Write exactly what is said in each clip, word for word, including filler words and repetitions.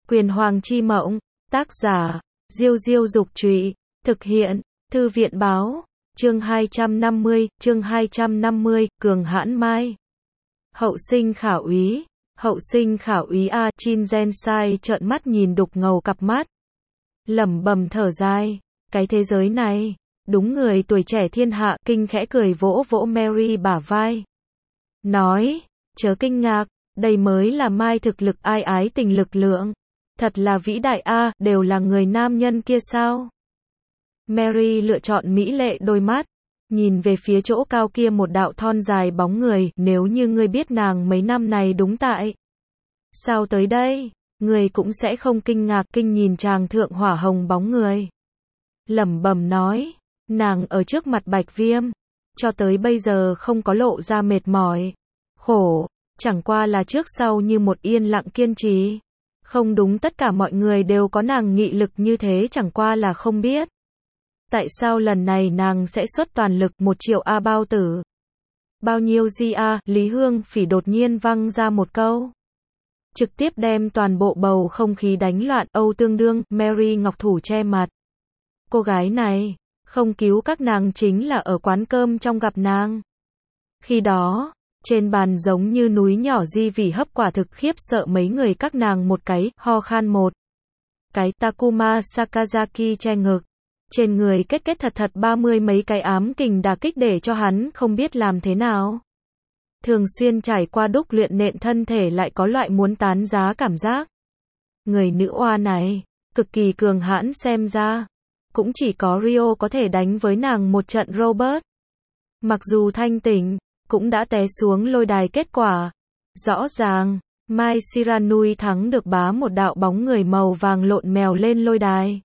Quyền Hoàng chi mộng, tác giả, Diêu Diêu Dục Trụy, thực hiện, Thư viện Báo, chương hai trăm năm mươi, chương hai trăm năm mươi, Cường Hãn Mai. Hậu sinh khảo úy, hậu sinh khảo úy A, Chin Gen Sai trợn mắt nhìn đục ngầu cặp mắt. Lẩm bẩm thở dài, cái thế giới này, đúng người tuổi trẻ thiên hạ, kinh khẽ cười vỗ vỗ Mary bả vai. Nói, chớ kinh ngạc, đây mới là Mai thực lực ai ái tình lực lượng. Thật là vĩ đại a, đều là người nam nhân kia sao? Mary lựa chọn mỹ lệ đôi mắt, nhìn về phía chỗ cao kia một đạo thon dài bóng người, nếu như ngươi biết nàng mấy năm này đúng tại sao tới đây, ngươi cũng sẽ không kinh ngạc kinh nhìn chàng thượng hỏa hồng bóng người. Lẩm bẩm nói, nàng ở trước mặt Bạch Viêm, cho tới bây giờ không có lộ ra mệt mỏi, khổ, chẳng qua là trước sau như một yên lặng kiên trì. Không đúng, tất cả mọi người đều có nàng nghị lực như thế, chẳng qua là không biết tại sao lần này nàng sẽ xuất toàn lực. Một triệu a bao tử. Bao nhiêu gì a? Lý Hương Phỉ đột nhiên văng ra một câu, trực tiếp đem toàn bộ bầu không khí đánh loạn. Âu tương đương, Mary ngọc thủ che mặt. Cô gái này, không cứu các nàng chính là ở quán cơm trong gặp nàng. Khi đó, trên bàn giống như núi nhỏ di vì hấp quả thực khiếp sợ mấy người các nàng một cái, ho khan một cái. Takuma Sakazaki che ngực, trên người kết kết thật thật ba mươi mấy cái ám kình đả kích để cho hắn không biết làm thế nào. Thường xuyên trải qua đúc luyện nện thân thể lại có loại muốn tán giá cảm giác. Người nữ oa này, cực kỳ cường hãn, xem ra cũng chỉ có Rio có thể đánh với nàng một trận. Robert, mặc dù thanh tỉnh, cũng đã té xuống lôi đài. Kết quả rõ ràng, Mai Shiranui thắng được bá một đạo bóng người màu vàng lộn mèo lên lôi đài.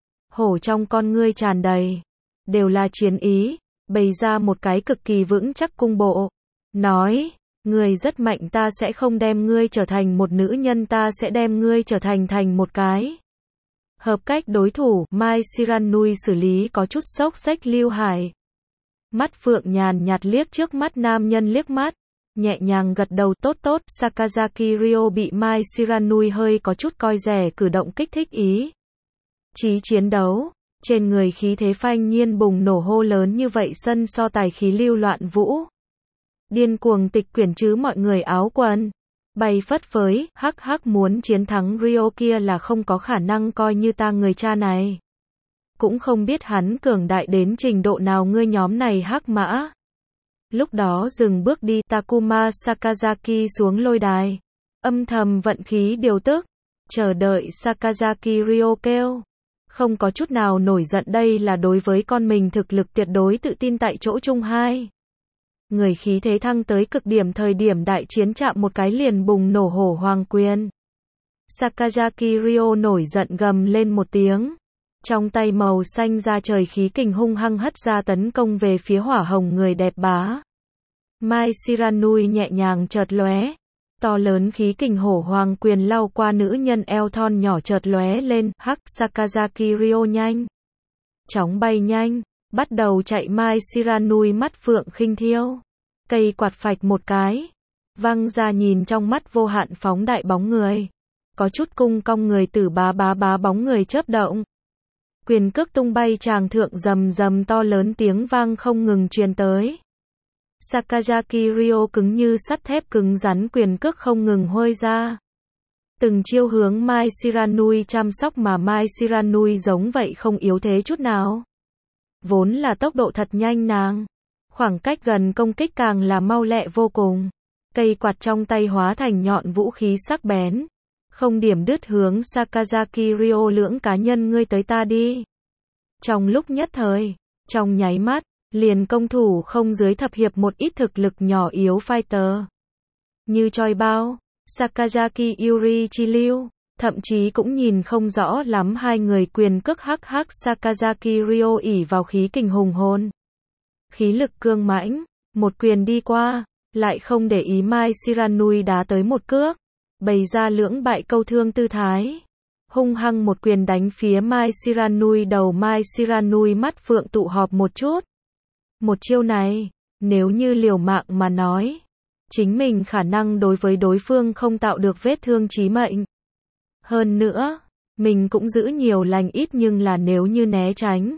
Hổ trong con ngươi tràn đầy đều là chiến ý, bày ra một cái cực kỳ vững chắc cung bộ, nói, ngươi rất mạnh, ta sẽ không đem ngươi trở thành một nữ nhân, ta sẽ đem ngươi trở thành thành một cái hợp cách đối thủ. Mai Shiranui xử lý có chút sốc xách Lưu Hải. Mắt phượng nhàn nhạt liếc trước mắt nam nhân liếc mắt, nhẹ nhàng gật đầu. Tốt tốt. Sakazaki Rio bị Mai Shiranui hơi có chút coi rẻ cử động kích thích ý chí chiến đấu, trên người khí thế phanh nhiên bùng nổ, hô lớn như vậy sân so tài khí lưu loạn vũ điên cuồng tịch quyển chứ mọi người áo quần bay phất phới. Hắc hắc, muốn chiến thắng Rio kia là không có khả năng, coi như ta người cha này cũng không biết hắn cường đại đến trình độ nào. Ngươi nhóm này hắc mã. Lúc đó dừng bước đi. Takuma Sakazaki xuống lôi đài, âm thầm vận khí điều tức, chờ đợi Sakazaki Rio kêu. Không có chút nào nổi giận, đây là đối với con mình thực lực tuyệt đối tự tin. Tại chỗ chung hai người khí thế thăng tới cực điểm, thời điểm đại chiến chạm một cái liền bùng nổ hổ hoàng quyền. Sakazaki Rio nổi giận gầm lên một tiếng, trong tay màu xanh da trời khí kình hung hăng hất ra tấn công về phía hỏa hồng người đẹp bá. Mai Shiranui nhẹ nhàng chợt lóe, to lớn khí kình hổ hoàng quyền lao qua nữ nhân eo thon nhỏ chợt lóe lên. Hắc, Sakazaki Rio nhanh chóng bay nhanh, bắt đầu chạy. Mai Shiranui mắt phượng khinh thiêu, cây quạt phạch một cái, văng ra, nhìn trong mắt vô hạn phóng đại bóng người, có chút cung cong người tử bá bá bá, bóng người chớp động. Quyền cước tung bay, tràng thượng rầm rầm to lớn tiếng vang không ngừng truyền tới. Sakazaki Rio cứng như sắt thép cứng rắn, quyền cước không ngừng huôi ra. Từng chiêu hướng Mai Shiranui chăm sóc, mà Mai Shiranui giống vậy không yếu thế chút nào. Vốn là tốc độ thật nhanh nàng, khoảng cách gần công kích càng là mau lẹ vô cùng. Cây quạt trong tay hóa thành nhọn vũ khí sắc bén, không điểm đứt hướng Sakazaki Rio. Lưỡng cá nhân ngươi tới ta đi. Trong lúc nhất thời, trong nháy mắt, liền công thủ không dưới thập hiệp một ít thực lực nhỏ yếu fighter như Choi Bao, Sakazaki Yuri Chiryu, thậm chí cũng nhìn không rõ lắm hai người quyền cước. Hắc hắc, Sakazaki Rio ỉ vào khí kình hùng hồn, khí lực cương mãnh, một quyền đi qua, lại không để ý Mai Shiranui đá tới một cước, bày ra lưỡng bại câu thương tư thái, hung hăng một quyền đánh phía Mai Shiranui đầu. Mai Shiranui mắt phượng tụ họp một chút. Một chiêu này, nếu như liều mạng mà nói, chính mình khả năng đối với đối phương không tạo được vết thương chí mệnh. Hơn nữa, mình cũng giữ nhiều lành ít nhưng là nếu như né tránh.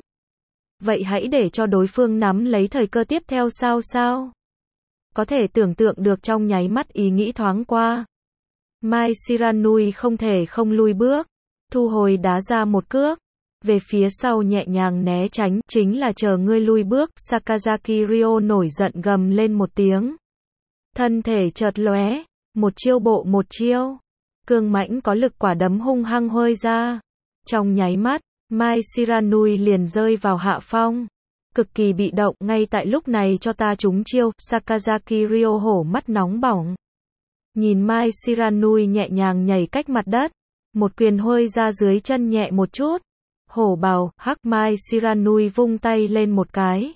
Vậy hãy để cho đối phương nắm lấy thời cơ tiếp theo sao sao? Có thể tưởng tượng được trong nháy mắt ý nghĩ thoáng qua. Mai Shiranui không thể không lui bước, thu hồi đá ra một cước, về phía sau nhẹ nhàng né tránh, chính là chờ ngươi lui bước, Sakazaki Ryo nổi giận gầm lên một tiếng. Thân thể chợt lóe, một chiêu bộ một chiêu, cương mãnh có lực quả đấm hung hăng hơi ra. Trong nháy mắt, Mai Shiranui liền rơi vào hạ phong, cực kỳ bị động, ngay tại lúc này cho ta trúng chiêu, Sakazaki Ryo hổ mắt nóng bỏng. Nhìn Mai Shiranui nhẹ nhàng nhảy cách mặt đất, một quyền hơi ra dưới chân nhẹ một chút. Hổ bào, hắc Mai Shiranui vung tay lên một cái.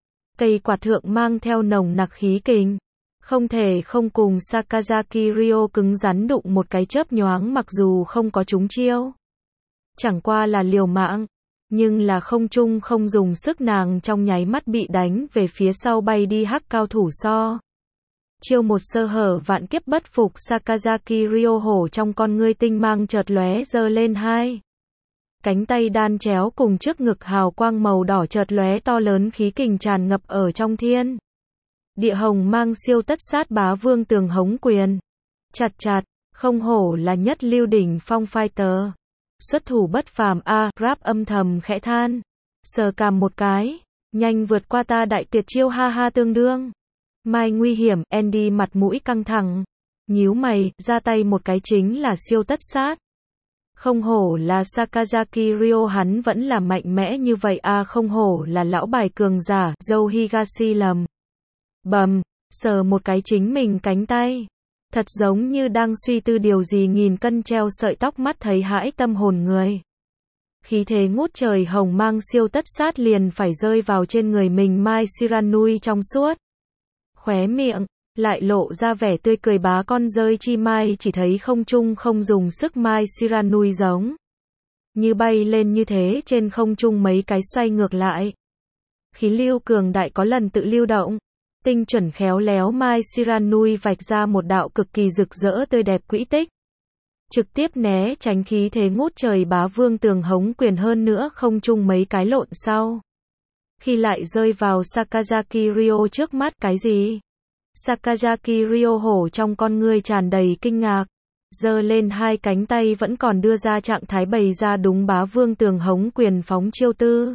Cây quạt thượng mang theo nồng nặc khí kình. Không thể không cùng Sakazaki Ryo cứng rắn đụng một cái chớp nhoáng mặc dù không có trúng chiêu. Chẳng qua là liều mạng. Nhưng là không chung không dùng sức nàng trong nháy mắt bị đánh về phía sau bay đi hắc cao thủ so. Chiêu một sơ hở vạn kiếp bất phục Sakazaki Ryo hổ trong con ngươi tinh mang chợt lóe giơ lên hai. Cánh tay đan chéo cùng trước ngực hào quang màu đỏ chợt lóe to lớn khí kình tràn ngập ở trong thiên. Địa hồng mang siêu tất sát bá vương tường hống quyền. Chặt chặt, không hổ là nhất lưu đỉnh phong fighter. Xuất thủ bất phàm a, à, rap âm thầm khẽ than. Sờ cằm một cái, nhanh vượt qua ta đại tuyệt chiêu ha ha tương đương. Mai nguy hiểm, Andy mặt mũi căng thẳng. Nhíu mày, ra tay một cái chính là siêu tất sát. Không hổ là Sakazaki Ryo hắn vẫn là mạnh mẽ như vậy a à, không hổ là lão bài cường giả, dâu Higashi lầm. Bầm, sờ một cái chính mình cánh tay. Thật giống như đang suy tư điều gì nghìn cân treo sợi tóc mắt thấy hãi tâm hồn người. Khí thế ngút trời hồng mang siêu tất sát liền phải rơi vào trên người mình Mai Shiranui trong suốt. Khóe miệng, lại lộ ra vẻ tươi cười bá con rơi chi mai chỉ thấy không trung không dùng sức Mai Shiranui giống. Như bay lên như thế trên không trung mấy cái xoay ngược lại. Khí lưu cường đại có lần tự lưu động. Tinh chuẩn khéo léo Mai Shiranui vạch ra một đạo cực kỳ rực rỡ tươi đẹp quỹ tích. Trực tiếp né tránh khí thế ngút trời bá vương tường hống quyền hơn nữa không chung mấy cái lộn sau. Khi lại rơi vào Sakazaki Ryo trước mắt cái gì? Sakazaki Ryo hổ trong con ngươi tràn đầy kinh ngạc. Giơ lên hai cánh tay vẫn còn đưa ra trạng thái bày ra đúng bá vương tường hống quyền phóng chiêu tư.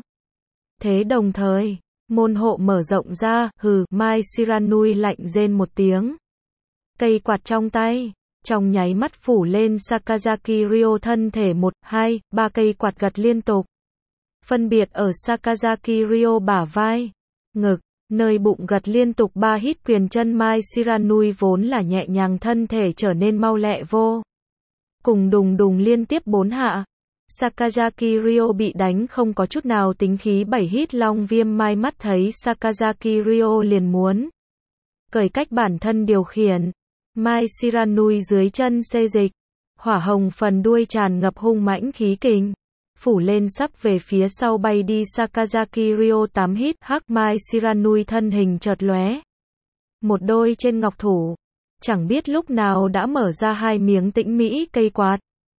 Thế đồng thời, môn hộ mở rộng ra, hừ, Mai Shiranui lạnh rên một tiếng. Cây quạt trong tay, trong nháy mắt phủ lên Sakazaki Ryo thân thể một, hai, ba cây quạt gật liên tục. Phân biệt ở Sakazaki Ryo bả vai, ngực, nơi bụng gật liên tục ba hít quyền chân Mai Shiranui vốn là nhẹ nhàng thân thể trở nên mau lẹ vô. Cùng đùng đùng liên tiếp bốn hạ. Sakazaki Ryo bị đánh không có chút nào tính khí bảy hít long viêm mai mắt thấy Sakazaki Ryo liền muốn cởi cách bản thân điều khiển. Mai Shiranui dưới chân xê dịch, hỏa hồng phần đuôi tràn ngập hung mãnh khí kình, phủ lên sắp về phía sau bay đi Sakazaki Ryo tám hít hắc Mai Shiranui thân hình chợt lóe. Một đôi trên ngọc thủ, chẳng biết lúc nào đã mở ra hai miếng tĩnh mỹ cây quạt.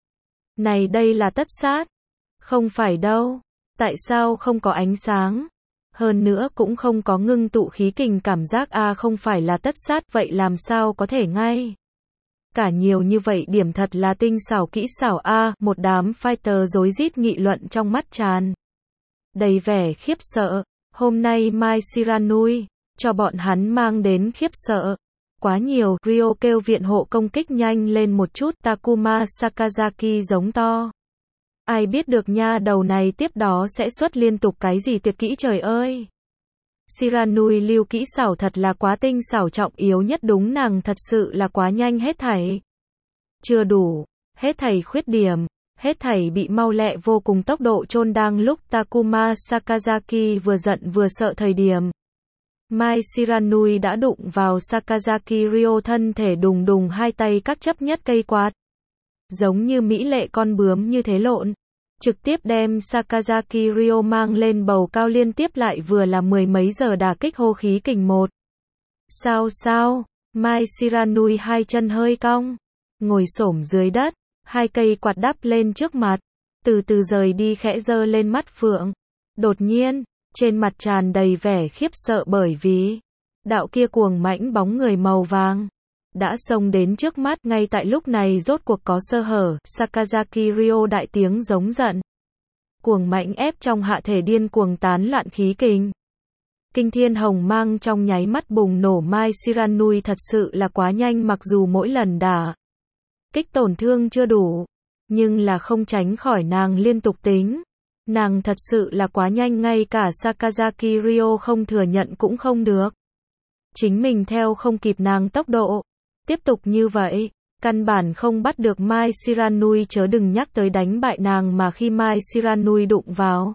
Này đây là tất sát. Không phải đâu. Tại sao không có ánh sáng? Hơn nữa cũng không có ngưng tụ khí kình cảm giác a à, không phải là tất sát vậy làm sao có thể ngay? Cả nhiều như vậy điểm thật là tinh xảo kỹ xảo a à, một đám fighter rối rít nghị luận trong mắt tràn đầy vẻ khiếp sợ. Hôm nay Mai Shiranui cho bọn hắn mang đến khiếp sợ. Quá nhiều, Ryo kêu viện hộ công kích nhanh lên một chút, Takuma Sakazaki giống to. Ai biết được nha đầu này tiếp đó sẽ xuất liên tục cái gì tuyệt kỹ trời ơi. Shiranui lưu kỹ xảo thật là quá tinh xảo trọng yếu nhất đúng nàng thật sự là quá nhanh hết thảy. Chưa đủ, hết thảy khuyết điểm, hết thảy bị mau lẹ vô cùng tốc độ chôn đang lúc Takuma Sakazaki vừa giận vừa sợ thời điểm. Mai Shiranui đã đụng vào Sakazaki Ryo thân thể đùng đùng hai tay các chấp nhất cây quạt. Giống như mỹ lệ con bướm như thế lộn. Trực tiếp đem Sakazaki Ryo mang lên bầu cao liên tiếp lại vừa là mười mấy giờ đả kích hô khí kình một. Sao sao? Mai Shiranui hai chân hơi cong. Ngồi xổm dưới đất. Hai cây quạt đắp lên trước mặt, từ từ rời đi khẽ giơ lên mắt phượng. Đột nhiên, trên mặt tràn đầy vẻ khiếp sợ bởi vì đạo kia cuồng mãnh bóng người màu vàng đã xông đến trước mắt. Ngay tại lúc này rốt cuộc có sơ hở, Sakazaki Ryo đại tiếng giống giận. Cuồng mãnh ép trong hạ thể điên cuồng tán loạn khí kình. Kinh thiên hồng mang trong nháy mắt bùng nổ. Mai Shiranui thật sự là quá nhanh, mặc dù mỗi lần đả kích tổn thương chưa đủ, nhưng là không tránh khỏi nàng liên tục tính. Nàng thật sự là quá nhanh, ngay cả Sakazaki Ryo không thừa nhận cũng không được. Chính mình theo không kịp nàng tốc độ. Tiếp tục như vậy, căn bản không bắt được Mai Shiranui, chớ đừng nhắc tới đánh bại nàng. Mà khi Mai Shiranui đụng vào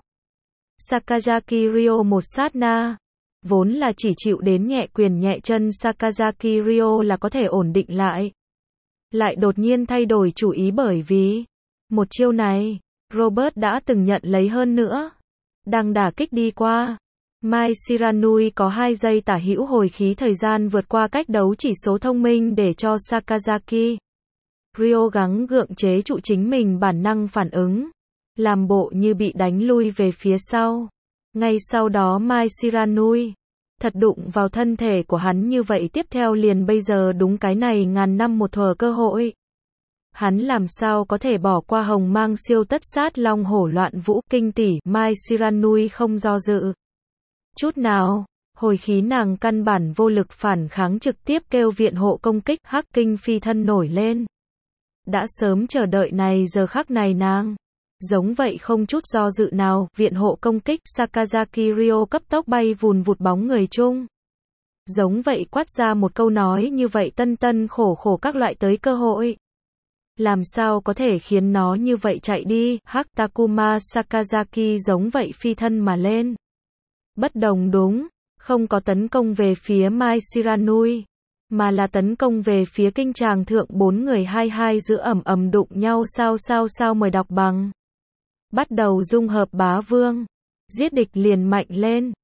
Sakazaki Ryo một sát na, vốn là chỉ chịu đến nhẹ quyền nhẹ chân Sakazaki Ryo là có thể ổn định lại. Lại đột nhiên thay đổi chủ ý bởi vì một chiêu này, Robert đã từng nhận lấy hơn nữa. Đang đả kích đi qua, Mai Shiranui có hai giây tả hữu hồi khí thời gian vượt qua cách đấu chỉ số thông minh để cho Sakazaki Ryo gắng gượng chế trụ chính mình bản năng phản ứng, làm bộ như bị đánh lui về phía sau. Ngay sau đó Mai Shiranui thật đụng vào thân thể của hắn, như vậy tiếp theo liền bây giờ đúng cái này ngàn năm một thuở cơ hội. Hắn làm sao có thể bỏ qua hồng mang siêu tất sát long hổ loạn vũ kinh tỷ. Mai Shiranui không do dự chút nào, hồi khí nàng căn bản vô lực phản kháng, trực tiếp kêu viện hộ công kích. Hắc kinh phi thân nổi lên. Đã sớm chờ đợi này giờ khắc này nàng giống vậy không chút do dự nào, viện hộ công kích. Sakazaki Ryo cấp tốc bay vùn vụt bóng người chung. Giống vậy quát ra một câu nói như vậy tân tân khổ khổ các loại tới cơ hội. Làm sao có thể khiến nó như vậy chạy đi. Hắc Takuma Sakazaki giống vậy phi thân mà lên. Bất đồng đúng, không có tấn công về phía Mai Shiranui, mà là tấn công về phía kinh tràng thượng. Bốn người hai hai giữa ầm ầm đụng nhau. Sao sao sao mời đọc bằng. Bắt đầu dung hợp bá vương. Giết địch liền mạnh lên.